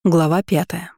Глава 5.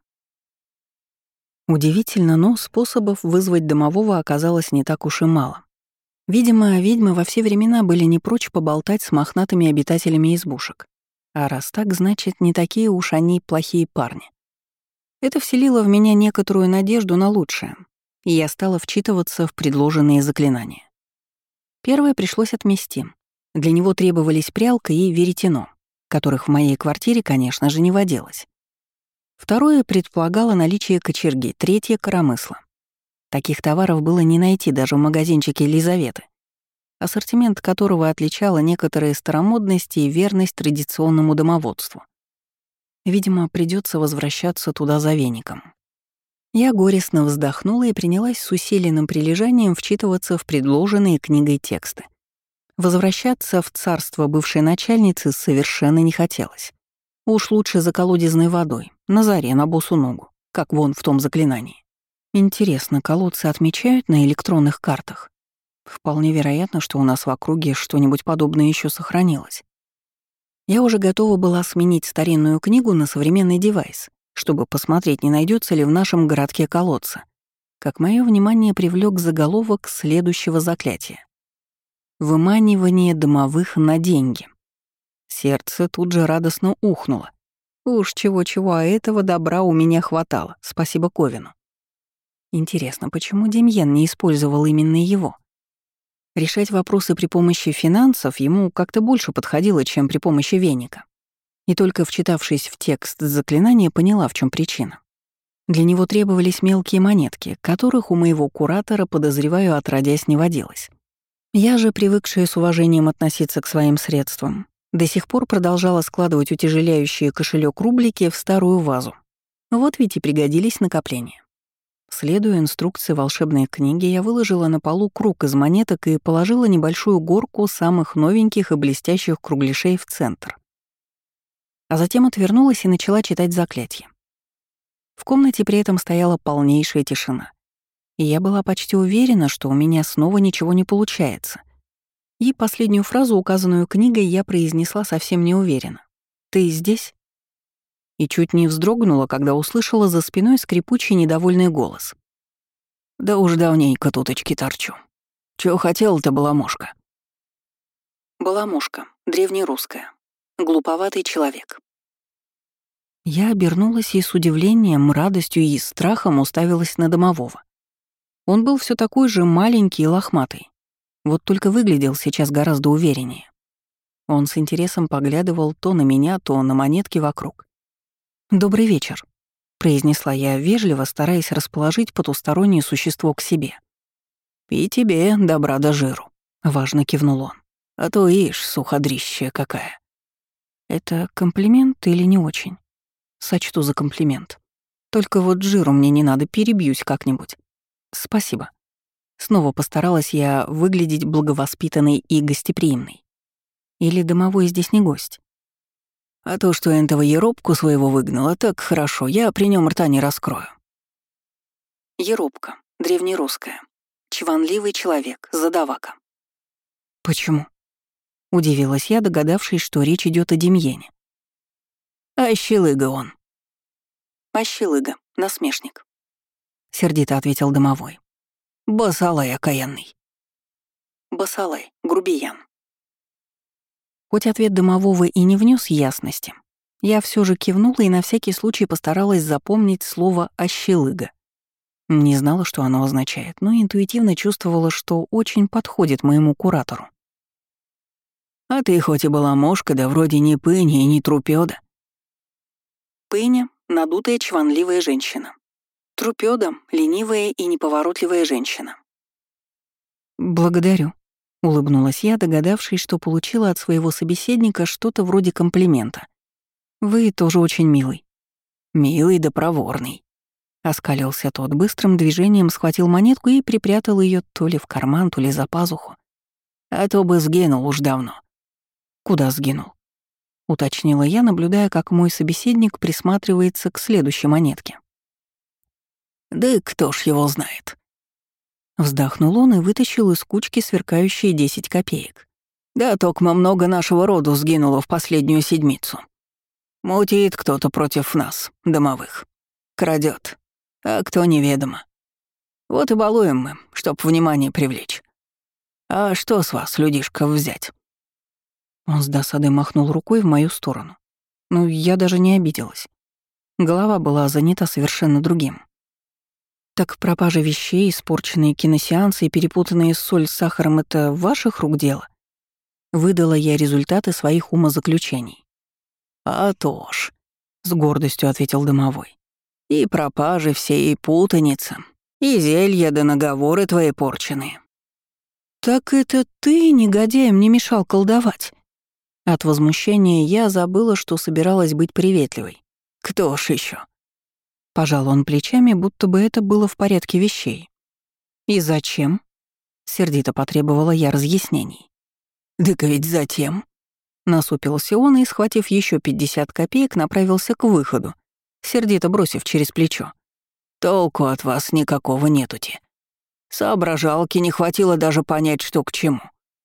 Удивительно, но способов вызвать домового оказалось не так уж и мало. Видимо, ведьмы во все времена были не прочь поболтать с мохнатыми обитателями избушек. А раз так, значит, не такие уж они плохие парни. Это вселило в меня некоторую надежду на лучшее, и я стала вчитываться в предложенные заклинания. Первое пришлось отмести. Для него требовались прялка и веретено, которых в моей квартире, конечно же, не водилось. Второе предполагало наличие кочерги, третье — коромысла. Таких товаров было не найти даже в магазинчике Елизаветы, ассортимент которого отличала некоторые старомодности и верность традиционному домоводству. Видимо, придется возвращаться туда за веником. Я горестно вздохнула и принялась с усиленным прилежанием вчитываться в предложенные книгой тексты. Возвращаться в царство бывшей начальницы совершенно не хотелось. Уж лучше за колодезной водой, на заре, на босу ногу, как вон в том заклинании. Интересно, колодцы отмечают на электронных картах? Вполне вероятно, что у нас в округе что-нибудь подобное еще сохранилось. Я уже готова была сменить старинную книгу на современный девайс, чтобы посмотреть, не найдется ли в нашем городке колодца, как мое внимание привлек заголовок следующего заклятия. «Выманивание домовых на деньги». Сердце тут же радостно ухнуло. Уж чего-чего, а этого добра у меня хватало, спасибо Ковину. Интересно, почему Демьен не использовал именно его? Решать вопросы при помощи финансов ему как-то больше подходило, чем при помощи веника. И только вчитавшись в текст заклинания, поняла, в чем причина. Для него требовались мелкие монетки, которых у моего куратора, подозреваю, отродясь не водилось. Я же, привыкшая с уважением относиться к своим средствам, до сих пор продолжала складывать утяжеляющие кошелек рублики в старую вазу. Вот ведь и пригодились накопления. Следуя инструкции волшебной книги, я выложила на полу круг из монеток и положила небольшую горку самых новеньких и блестящих кругляшей в центр. А затем отвернулась и начала читать заклятие. В комнате при этом стояла полнейшая тишина. И я была почти уверена, что у меня снова ничего не получается. И последнюю фразу, указанную книгой, я произнесла совсем неуверенно. «Ты здесь?» И чуть не вздрогнула, когда услышала за спиной скрипучий недовольный голос. «Да уж давненько туточки торчу. Чего хотела-то, баламошка?» Баламошка, древнерусская. Глуповатый человек. Я обернулась и с удивлением, радостью и страхом уставилась на домового. Он был все такой же маленький и лохматый. Вот только выглядел сейчас гораздо увереннее. Он с интересом поглядывал то на меня, то на монетки вокруг. «Добрый вечер», — произнесла я вежливо, стараясь расположить потустороннее существо к себе. «И тебе добра до жиру», — важно кивнул он. «А то ишь, суходрищая какая». Это комплимент или не очень? Сочту за комплимент. Только вот жиру мне не надо, перебьюсь как-нибудь. Спасибо. Снова постаралась я выглядеть благовоспитанной и гостеприимной. Или домовой здесь не гость? А то, что этого еробку своего выгнала, так хорошо, я при нем рта не раскрою. Еробка, древнерусская. Чванливый человек, задавака. Почему? Удивилась я, догадавшись, что речь идет о Демьене. «Ащелыга он». «Ащелыга, насмешник», — сердито ответил домовой. «Басалай окаянный». «Басалай, грубиян». Хоть ответ домового и не внес ясности, я все же кивнула и на всякий случай постаралась запомнить слово «ащелыга». Не знала, что оно означает, но интуитивно чувствовала, что очень подходит моему куратору. «А ты хоть и была мошка, да вроде не пыня и не трупёда». Пыня — надутая чванливая женщина. Трупёда — ленивая и неповоротливая женщина. «Благодарю», — улыбнулась я, догадавшись, что получила от своего собеседника что-то вроде комплимента. «Вы тоже очень милый». «Милый да проворный», — оскалился тот, быстрым движением схватил монетку и припрятал ее то ли в карман, то ли за пазуху. «А то бы сгинул уж давно». «Куда сгинул?» — уточнила я, наблюдая, как мой собеседник присматривается к следующей монетке. «Да кто ж его знает?» Вздохнул он и вытащил из кучки сверкающие 10 копеек. «Да токмо много нашего роду сгинуло в последнюю седмицу». Мутит кто-то против нас, домовых. Крадет, а кто неведомо. Вот и балуем мы, чтоб внимание привлечь. А что с вас, людишка, взять?» Он с досадой махнул рукой в мою сторону. Ну, я даже не обиделась. Голова была занята совершенно другим. «Так пропажа вещей, испорченные киносеансы и перепутанные соль с сахаром — это ваших рук дело?» Выдала я результаты своих умозаключений. «А то ж», — с гордостью ответил домовой. «и пропажи все, и путаница, и зелья да наговоры твои порченые». «Так это ты, негодяй, мне мешал колдовать?» От возмущения я забыла, что собиралась быть приветливой. «Кто ж еще? Пожал он плечами, будто бы это было в порядке вещей. «И зачем?» — сердито потребовала я разъяснений. «Дык ведь затем». Насупился он и, схватив еще 50 копеек, направился к выходу, сердито бросив через плечо. «Толку от вас никакого нетути. Соображалки не хватило даже понять, что к чему.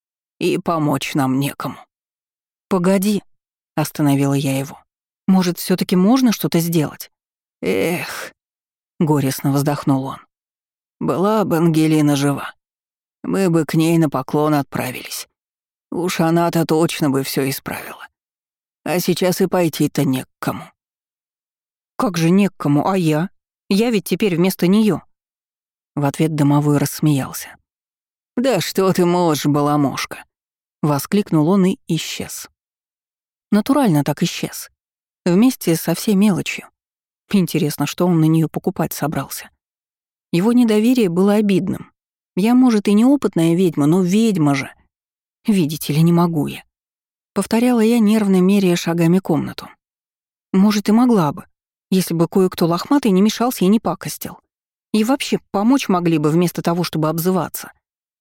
И помочь нам некому». «Погоди», — остановила я его. «Может, все таки можно что-то сделать?» «Эх», — горестно вздохнул он. «Была бы Ангелина жива. Мы бы к ней на поклон отправились. Уж она-то точно бы все исправила. А сейчас и пойти-то не к кому». «Как же не к кому, а я? Я ведь теперь вместо нее. В ответ домовой рассмеялся. «Да что ты можешь, баламошка!» — воскликнул он и исчез. Натурально так исчез. Вместе со всей мелочью. Интересно, что он на нее покупать собрался. Его недоверие было обидным. Я, может, и неопытная ведьма, но ведьма же. Видите ли, не могу я. Повторяла я, нервно меряя шагами комнату. Может, и могла бы, если бы кое-кто лохматый не мешался и не пакостил. И вообще помочь могли бы вместо того, чтобы обзываться.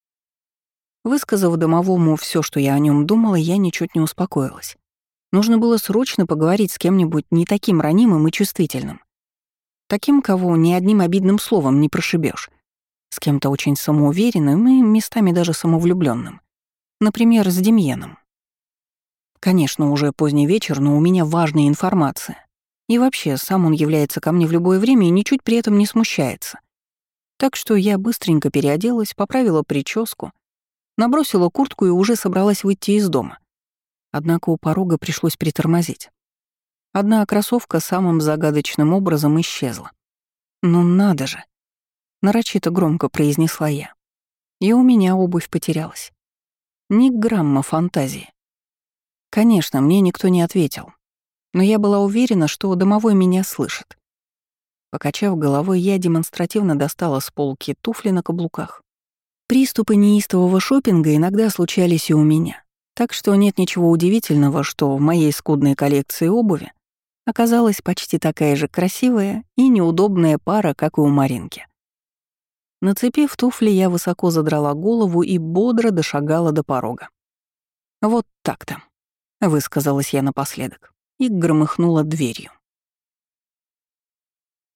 Высказав домовому все, что я о нем думала, я ничуть не успокоилась. Нужно было срочно поговорить с кем-нибудь не таким ранимым и чувствительным. Таким, кого ни одним обидным словом не прошибешь. С кем-то очень самоуверенным и местами даже самовлюбленным. Например, с Демьеном. Конечно, уже поздний вечер, но у меня важная информация. И вообще, сам он является ко мне в любое время и ничуть при этом не смущается. Так что я быстренько переоделась, поправила прическу, набросила куртку и уже собралась выйти из дома. Однако у порога пришлось притормозить. Одна кроссовка самым загадочным образом исчезла. «Ну надо же!» — нарочито громко произнесла я. И у меня обувь потерялась. Ни грамма фантазии. Конечно, мне никто не ответил, но я была уверена, что домовой меня слышит. Покачав головой, я демонстративно достала с полки туфли на каблуках. Приступы неистового шопинга иногда случались и у меня, так что нет ничего удивительного, что в моей скудной коллекции обуви оказалась почти такая же красивая и неудобная пара, как и у Маринки. Нацепив туфли, я высоко задрала голову и бодро дошагала до порога. «Вот так-то», — высказалась я напоследок и громыхнула дверью.